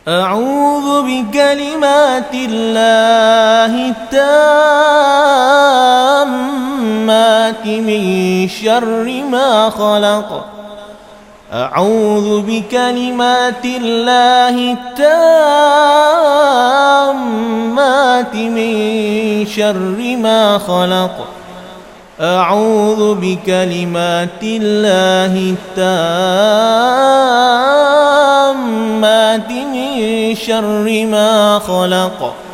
أعوذ بكلمات الله التامات من شر ما خلق. أعوذ بكلمات الله التامات من شر ما خلق. أعوذ بكلمات الله التامات من شر ما خلق.